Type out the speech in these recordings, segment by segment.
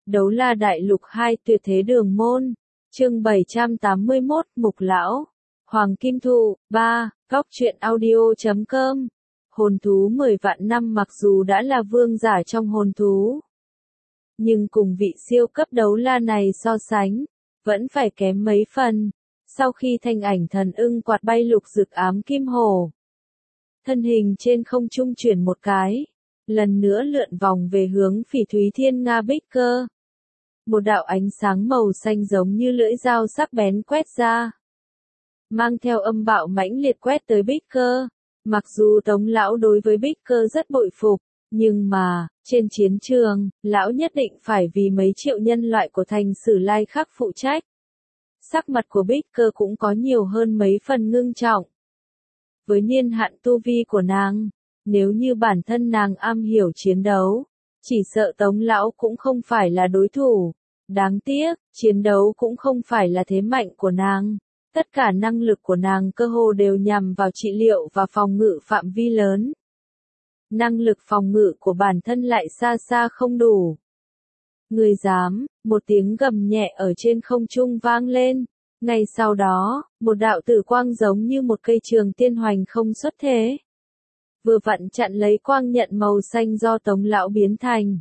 Đấu La Đại Lục 2 Tuyệt Thế Đường Môn. Chương 781, Mục Lão. Hoàng Kim Thụ. 3. Góc truyện audio.com. Hồn thú 10 vạn năm mặc dù đã là vương giả trong hồn thú, nhưng cùng vị siêu cấp đấu la này so sánh, vẫn phải kém mấy phần. Sau khi thanh ảnh thần ưng quạt bay lục dực ám kim hổ, thân hình trên không trung chuyển một cái, lần nữa lượn vòng về hướng Phỉ Thúy Thiên Nga Bích Cơ. Một đạo ánh sáng màu xanh giống như lưỡi dao sắc bén quét ra, mang theo âm bạo mãnh liệt quét tới Bích Cơ. Mặc dù Tống lão đối với Bích Cơ rất bội phục, nhưng mà, trên chiến trường, lão nhất định phải vì mấy triệu nhân loại của thành Sử Lai Khắc phụ trách. Sắc mặt của Bích Cơ cũng có nhiều hơn mấy phần ngưng trọng. Với niên hạn tu vi của nàng, nếu như bản thân nàng am hiểu chiến đấu, chỉ sợ Tống lão cũng không phải là đối thủ. Đáng tiếc, chiến đấu cũng không phải là thế mạnh của nàng. Tất cả năng lực của nàng cơ hồ đều nhằm vào trị liệu và phòng ngự phạm vi lớn. Năng lực phòng ngự của bản thân lại xa xa không đủ. Người dám, một tiếng gầm nhẹ ở trên không trung vang lên. Ngay sau đó, một đạo tử quang giống như một cây trường tiên hoành không xuất thế, vừa vặn chặn lấy quang nhận màu xanh do Tống lão biến thành.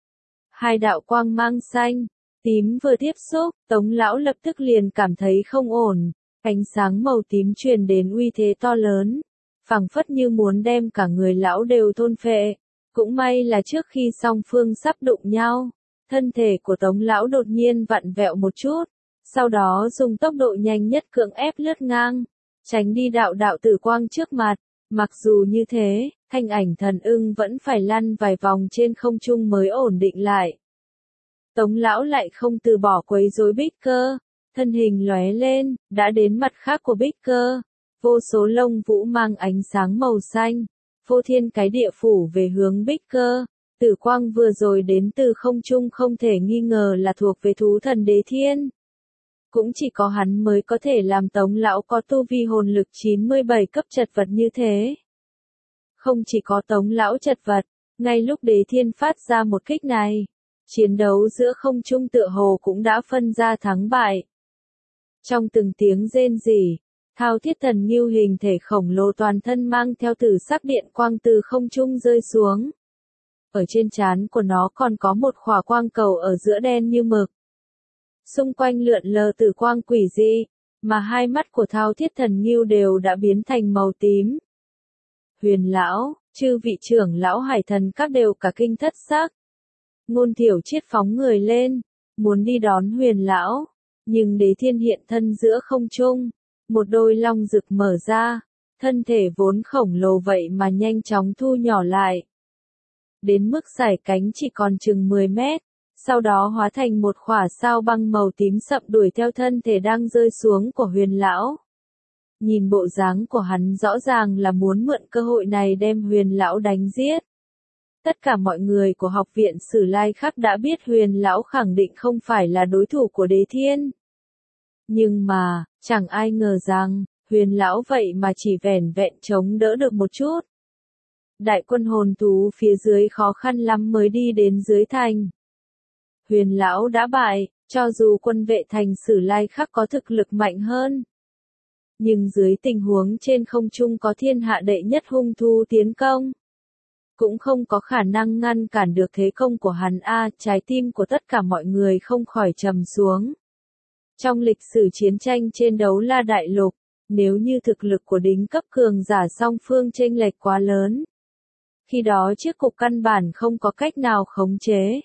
Hai đạo quang mang xanh, tím vừa tiếp xúc, Tống lão lập tức liền cảm thấy không ổn. Ánh sáng màu tím truyền đến uy thế to lớn, phảng phất như muốn đem cả người lão đều thôn phệ. Cũng may là trước khi song phương sắp đụng nhau, thân thể của Tống lão đột nhiên vặn vẹo một chút, sau đó dùng tốc độ nhanh nhất cưỡng ép lướt ngang, tránh đi đạo tử quang trước mặt. Mặc dù như thế, thanh ảnh thần ưng vẫn phải lăn vài vòng trên không trung mới ổn định lại. Tống lão lại không từ bỏ quấy rối Bích Cơ, thân hình lóe lên, đã đến mặt khác của Bích Cơ. Vô số lông vũ mang ánh sáng màu xanh, phô thiên cái địa phủ về hướng Bích Cơ. Tử quang vừa rồi đến từ không trung không thể nghi ngờ là thuộc về thú thần Đế Thiên. Cũng chỉ có hắn mới có thể làm Tống lão có tu vi hồn lực 97 cấp chật vật như thế. Không chỉ có Tống lão chật vật, ngay lúc Đế Thiên phát ra một kích này, chiến đấu giữa không trung tựa hồ cũng đã phân ra thắng bại. Trong từng tiếng rên rỉ, Thao Thiết Thần Ngưu hình thể khổng lồ toàn thân mang theo tử sắc điện quang từ không trung rơi xuống. Ở trên trán của nó còn có một khỏa quang cầu ở giữa đen như mực. Xung quanh lượn lờ tử quang quỷ dị, mà hai mắt của Thao Thiết Thần Ngưu đều đã biến thành màu tím. Huyền lão, chư vị trưởng lão Hải Thần các đều cả kinh thất sắc. Ngôn Thiểu Triết phóng người lên, muốn đi đón Huyền lão, nhưng Đế Thiên hiện thân giữa không trung, một đôi long rực mở ra, thân thể vốn khổng lồ vậy mà nhanh chóng thu nhỏ lại. Đến mức sải cánh chỉ còn chừng 10 mét, sau đó hóa thành một khỏa sao băng màu tím sậm đuổi theo thân thể đang rơi xuống của Huyền lão. Nhìn bộ dáng của hắn rõ ràng là muốn mượn cơ hội này đem Huyền lão đánh giết. Tất cả mọi người của học viện Sử Lai Khắc đã biết Huyền lão khẳng định không phải là đối thủ của Đế Thiên. Nhưng mà, chẳng ai ngờ rằng, Huyền lão vậy mà chỉ vẻn vẹn chống đỡ được một chút. Đại quân hồn thú phía dưới khó khăn lắm mới đi đến dưới thành. Huyền lão đã bại, cho dù quân vệ thành Sử Lai Khắc có thực lực mạnh hơn. Nhưng dưới tình huống trên không trung có thiên hạ đệ nhất hung thú tiến công, cũng không có khả năng ngăn cản được thế công của hắn trái tim của tất cả mọi người không khỏi trầm xuống. Trong lịch sử chiến tranh trên Đấu La Đại Lục, nếu như thực lực của đỉnh cấp cường giả song phương chênh lệch quá lớn, khi đó chiếc cục căn bản không có cách nào khống chế.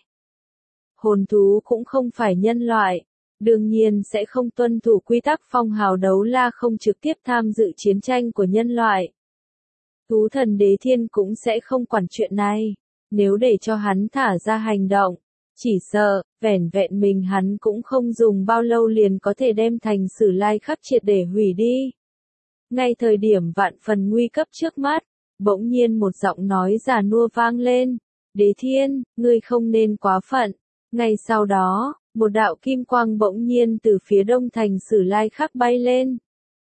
Hồn thú cũng không phải nhân loại, đương nhiên sẽ không tuân thủ quy tắc phong hào đấu la không trực tiếp tham dự chiến tranh của nhân loại. Thú thần Đế Thiên cũng sẽ không quản chuyện này, nếu để cho hắn thả ra hành động, chỉ sợ, vẻn vẹn mình hắn cũng không dùng bao lâu liền có thể đem thành Sử Lai Khắc triệt để hủy đi. Ngay thời điểm vạn phần nguy cấp trước mắt, bỗng nhiên một giọng nói già nua vang lên, Đế Thiên, ngươi không nên quá phận. Ngay sau đó, một đạo kim quang bỗng nhiên từ phía đông thành Sử Lai Khắc bay lên.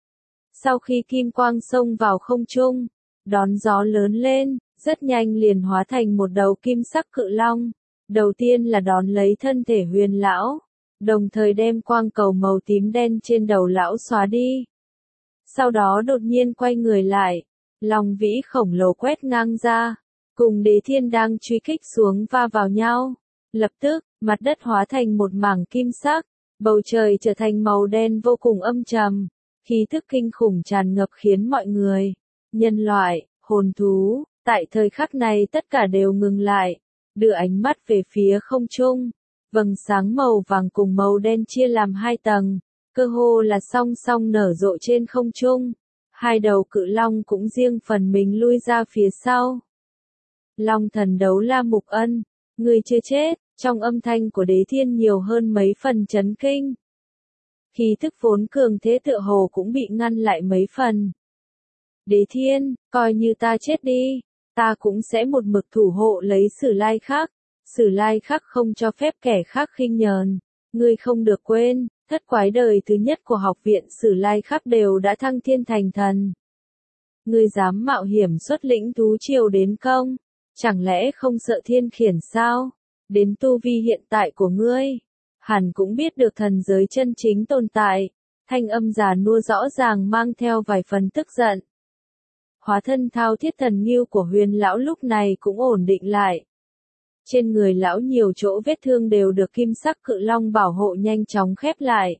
Sau khi kim quang xông vào không trung, đón gió lớn lên, rất nhanh liền hóa thành một đầu kim sắc cự long, Đầu tiên là đón lấy thân thể Huyền lão, đồng thời đem quang cầu màu tím đen trên đầu lão xóa đi. Sau đó đột nhiên quay người lại, long vĩ khổng lồ quét ngang ra, cùng Đế Thiên đang truy kích xuống va vào nhau. Lập tức, mặt đất hóa thành một mảng kim sắc, bầu trời trở thành màu đen vô cùng âm trầm, khí thức kinh khủng tràn ngập khiến mọi người, nhân loại, hồn thú, tại thời khắc này tất cả đều ngừng lại, đưa ánh mắt về phía không trung. Vầng sáng màu vàng cùng màu đen chia làm hai tầng, cơ hồ là song song nở rộ trên không trung. Hai đầu cự long cũng riêng phần mình lui ra phía sau. Long thần đấu la Mục Ân, người chưa chết, trong âm thanh của Đế Thiên nhiều hơn mấy phần chấn kinh. Khí thức vốn cường thế tựa hồ cũng bị ngăn lại mấy phần. Đế Thiên, coi như ta chết đi, ta cũng sẽ một mực thủ hộ lấy Sử Lai Khắc. Sử Lai Khắc không cho phép kẻ khác khinh nhờn. Ngươi không được quên, thất quái đời thứ nhất của học viện Sử Lai Khắc đều đã thăng thiên thành thần. Ngươi dám mạo hiểm xuất lĩnh thú triều đến công, chẳng lẽ không sợ thiên khiển sao? Đến tu vi hiện tại của ngươi, hẳn cũng biết được thần giới chân chính tồn tại. Thanh âm già nua rõ ràng mang theo vài phần tức giận. Hóa thân thao thiết thần ngưu của Huyền lão lúc này cũng ổn định lại. Trên người lão nhiều chỗ vết thương đều được kim sắc cự long bảo hộ nhanh chóng khép lại.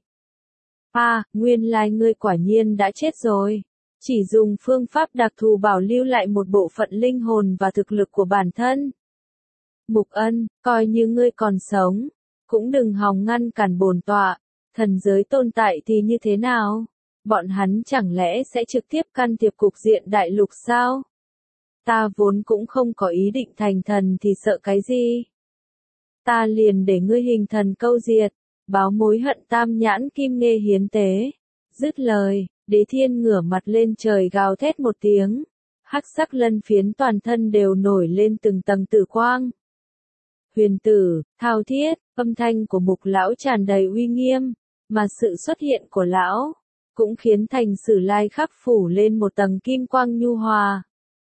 Nguyên lai ngươi quả nhiên đã chết rồi. Chỉ dùng phương pháp đặc thù bảo lưu lại một bộ phận linh hồn và thực lực của bản thân. Mục Ân, coi như ngươi còn sống, cũng đừng hòng ngăn cản bổn tọa. Thần giới tồn tại thì như thế nào? Bọn hắn chẳng lẽ sẽ trực tiếp can thiệp cục diện đại lục sao? Ta vốn cũng không có ý định thành thần thì sợ cái gì? Ta liền để ngươi hình thần câu diệt, báo mối hận tam nhãn kim nghê hiến tế. Dứt lời, Đế Thiên ngửa mặt lên trời gào thét một tiếng. Hắc sắc lân phiến toàn thân đều nổi lên từng tầng tử quang. Huyền tử, thao thiết, âm thanh của Mục lão tràn đầy uy nghiêm, mà sự xuất hiện của lão cũng khiến thành Sử Lai Khắc phủ lên một tầng kim quang nhu hòa.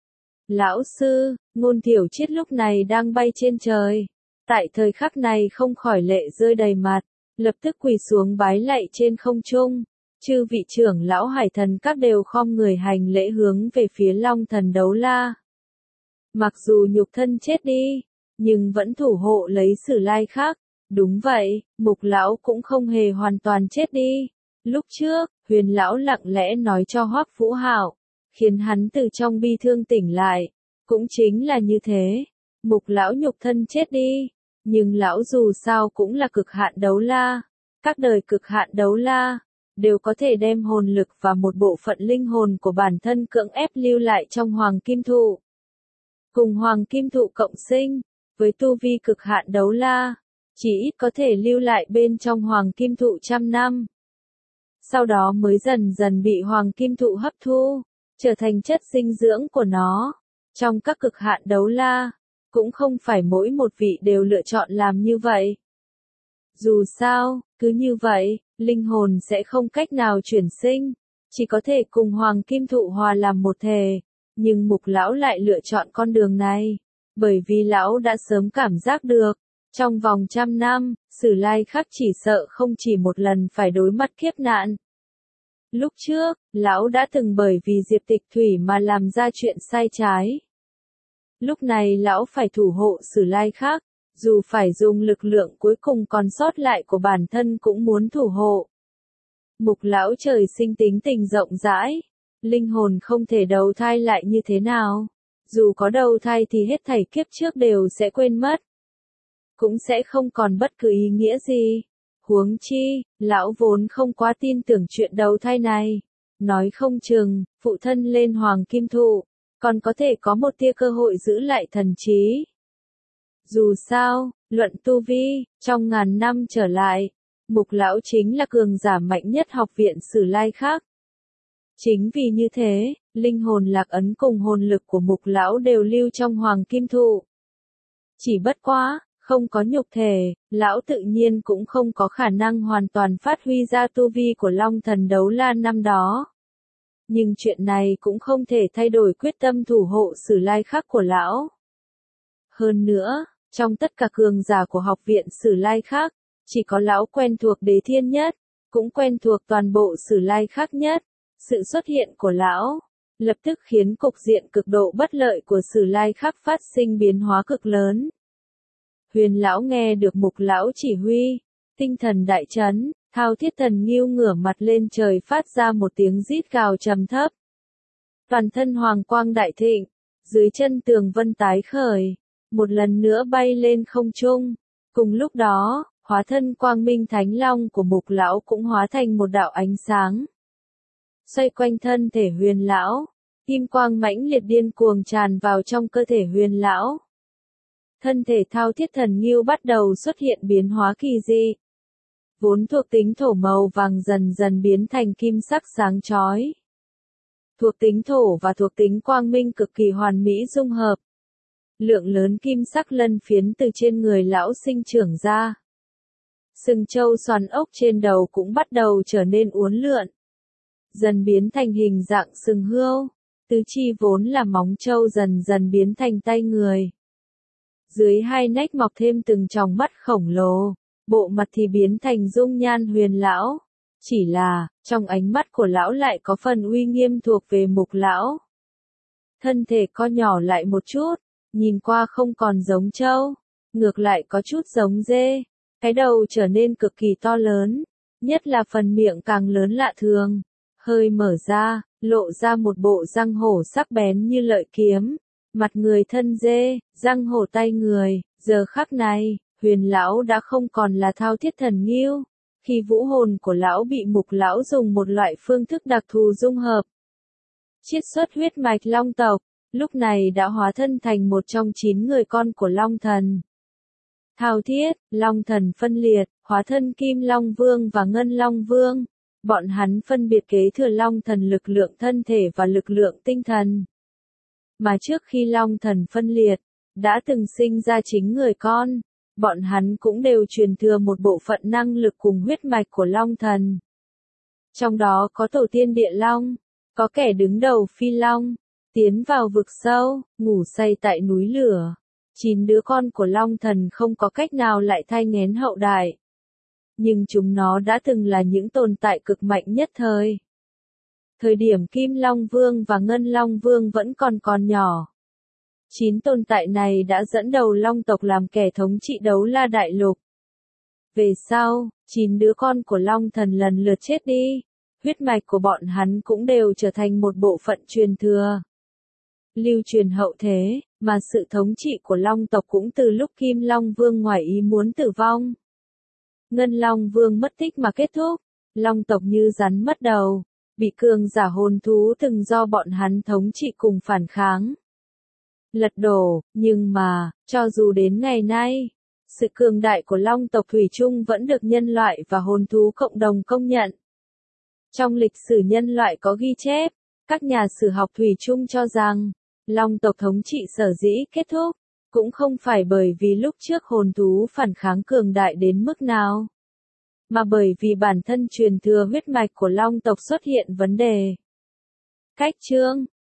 Lão sư, Ngôn Thiểu Triết lúc này đang bay trên trời, tại thời khắc này không khỏi lệ rơi đầy mặt, lập tức quỳ xuống bái lạy trên không trung. Chư vị trưởng lão Hải Thần các đều khom người hành lễ hướng về phía Long thần đấu la. Mặc dù nhục thân chết đi, nhưng vẫn thủ hộ lấy Sử Lai Khắc. Đúng vậy, Mục lão cũng không hề hoàn toàn chết đi. Lúc trước, Huyền lão lặng lẽ nói cho Hoắc Vũ Hạo, khiến hắn từ trong bi thương tỉnh lại. Cũng chính là như thế, Mục lão nhục thân chết đi, nhưng lão dù sao cũng là cực hạn đấu la. Các đời cực hạn đấu la đều có thể đem hồn lực và một bộ phận linh hồn của bản thân cưỡng ép lưu lại trong Hoàng Kim Thụ. Cùng Hoàng Kim Thụ cộng sinh, với tu vi cực hạn đấu la, chỉ ít có thể lưu lại bên trong Hoàng Kim Thụ 100 năm. Sau đó mới dần dần bị Hoàng Kim Thụ hấp thu, trở thành chất dinh dưỡng của nó. Trong các cực hạn đấu la, cũng không phải mỗi một vị đều lựa chọn làm như vậy. Dù sao, cứ như vậy, linh hồn sẽ không cách nào chuyển sinh, chỉ có thể cùng Hoàng Kim Thụ hòa làm một thể. Nhưng Mục lão lại lựa chọn con đường này, bởi vì lão đã sớm cảm giác được, trong vòng 100 năm, Sử Lai Khắc chỉ sợ không chỉ một lần phải đối mặt kiếp nạn. Lúc trước, lão đã từng bởi vì Diệp Tịch Thủy mà làm ra chuyện sai trái. Lúc này lão phải thủ hộ Sử Lai Khắc, dù phải dùng lực lượng cuối cùng còn sót lại của bản thân cũng muốn thủ hộ. Mục lão trời sinh tính tình rộng rãi, linh hồn không thể đầu thai lại như thế nào. Dù có đầu thai thì hết thảy kiếp trước đều sẽ quên mất. Cũng sẽ không còn bất cứ ý nghĩa gì. Huống chi, lão vốn không quá tin tưởng chuyện đầu thai này. Nói không chừng, phụ thân lên Hoàng Kim Thụ, còn có thể có một tia cơ hội giữ lại thần trí. Dù sao, luận tu vi, trong ngàn năm trở lại, Mục lão chính là cường giả mạnh nhất học viện Sử Lai Khắc. Chính vì như thế, linh hồn lạc ấn cùng hồn lực của Mục lão đều lưu trong Hoàng Kim Thụ. Chỉ bất quá, không có nhục thể, lão tự nhiên cũng không có khả năng hoàn toàn phát huy ra tu vi của Long thần đấu la năm đó. Nhưng chuyện này cũng không thể thay đổi quyết tâm thủ hộ Sử Lai Khắc của lão. Hơn nữa, Trong tất cả cường giả của học viện Sử Lai khác, chỉ có lão quen thuộc Đế Thiên nhất, cũng quen thuộc toàn bộ Sử Lai khác nhất. Sự xuất hiện của lão, lập tức khiến cục diện cực độ bất lợi của Sử Lai khác phát sinh biến hóa cực lớn. Huyền lão nghe được Mục lão chỉ huy, tinh thần đại chấn, Thao Thiết Thần Ngưu ngửa mặt lên trời phát ra một tiếng rít gào trầm thấp. Toàn thân hoàng quang đại thịnh, dưới chân tường vân tái khởi, một lần nữa bay lên không trung. Cùng lúc đó, hóa thân quang minh thánh long của Mục lão cũng hóa thành một đạo ánh sáng. Xoay quanh thân thể Huyền lão, kim quang mãnh liệt điên cuồng tràn vào trong cơ thể Huyền lão. Thân thể Thao Thiết Thần Ngưu bắt đầu xuất hiện biến hóa kỳ dị. Vốn thuộc tính thổ màu vàng dần dần biến thành kim sắc sáng chói. Thuộc tính thổ và thuộc tính quang minh cực kỳ hoàn mỹ dung hợp. Lượng lớn kim sắc lân phiến từ trên người lão sinh trưởng ra. Sừng trâu xoắn ốc trên đầu cũng bắt đầu trở nên uốn lượn. Dần biến thành hình dạng sừng hươu. Tứ chi vốn là móng trâu dần dần biến thành tay người. Dưới hai nách mọc thêm từng tròng mắt khổng lồ. Bộ mặt thì biến thành dung nhan Huyền lão. Chỉ là, trong ánh mắt của lão lại có phần uy nghiêm thuộc về Mục lão. Thân thể co nhỏ lại một chút, nhìn qua không còn giống trâu, ngược lại có chút giống dê. Cái đầu trở nên cực kỳ to lớn, nhất là phần miệng càng lớn lạ thường. Hơi mở ra, lộ ra một bộ răng hổ sắc bén như lợi kiếm. Mặt người thân dê, răng hổ tay người. Giờ khắc này, Huyền lão đã không còn là Thao Thiết Thần Ngưu. Khi vũ hồn của lão bị Mục lão dùng một loại phương thức đặc thù dung hợp, chiết xuất huyết mạch Long tộc, lúc này đã hóa thân thành một trong 9 người con của Long thần. Thao Thiết, Long thần phân liệt, hóa thân Kim Long Vương và Ngân Long Vương. Bọn hắn phân biệt kế thừa Long thần lực lượng thân thể và lực lượng tinh thần. Mà trước khi Long thần phân liệt, đã từng sinh ra chính người con. Bọn hắn cũng đều truyền thừa một bộ phận năng lực cùng huyết mạch của Long thần. Trong đó có tổ tiên Địa Long, có kẻ đứng đầu Phi Long, tiến vào vực sâu, ngủ say tại núi lửa. 9 đứa con của Long thần không có cách nào lại thai nghén hậu đại. Nhưng chúng nó đã từng là những tồn tại cực mạnh nhất thời. Thời điểm Kim Long Vương và Ngân Long Vương vẫn còn nhỏ. 9 tồn tại này đã dẫn đầu Long tộc làm kẻ thống trị Đấu La Đại Lục. Về sau, 9 đứa con của Long thần lần lượt chết đi. Huyết mạch của bọn hắn cũng đều trở thành một bộ phận truyền thừa. Lưu truyền hậu thế, mà sự thống trị của Long tộc cũng từ lúc Kim Long Vương ngoài ý muốn tử vong. Ngân Long Vương mất tích mà kết thúc. Long tộc như rắn mất đầu, bị cường giả hồn thú từng do bọn hắn thống trị cùng phản kháng. Lật đổ, nhưng mà, cho dù đến ngày nay, sự cường đại của Long tộc thủy chung vẫn được nhân loại và hồn thú cộng đồng công nhận. Trong lịch sử nhân loại có ghi chép, các nhà sử học thủy chung cho rằng, Long tộc thống trị sở dĩ kết thúc, cũng không phải bởi vì lúc trước hồn thú phản kháng cường đại đến mức nào, mà bởi vì bản thân truyền thừa huyết mạch của Long tộc xuất hiện vấn đề. Cách chương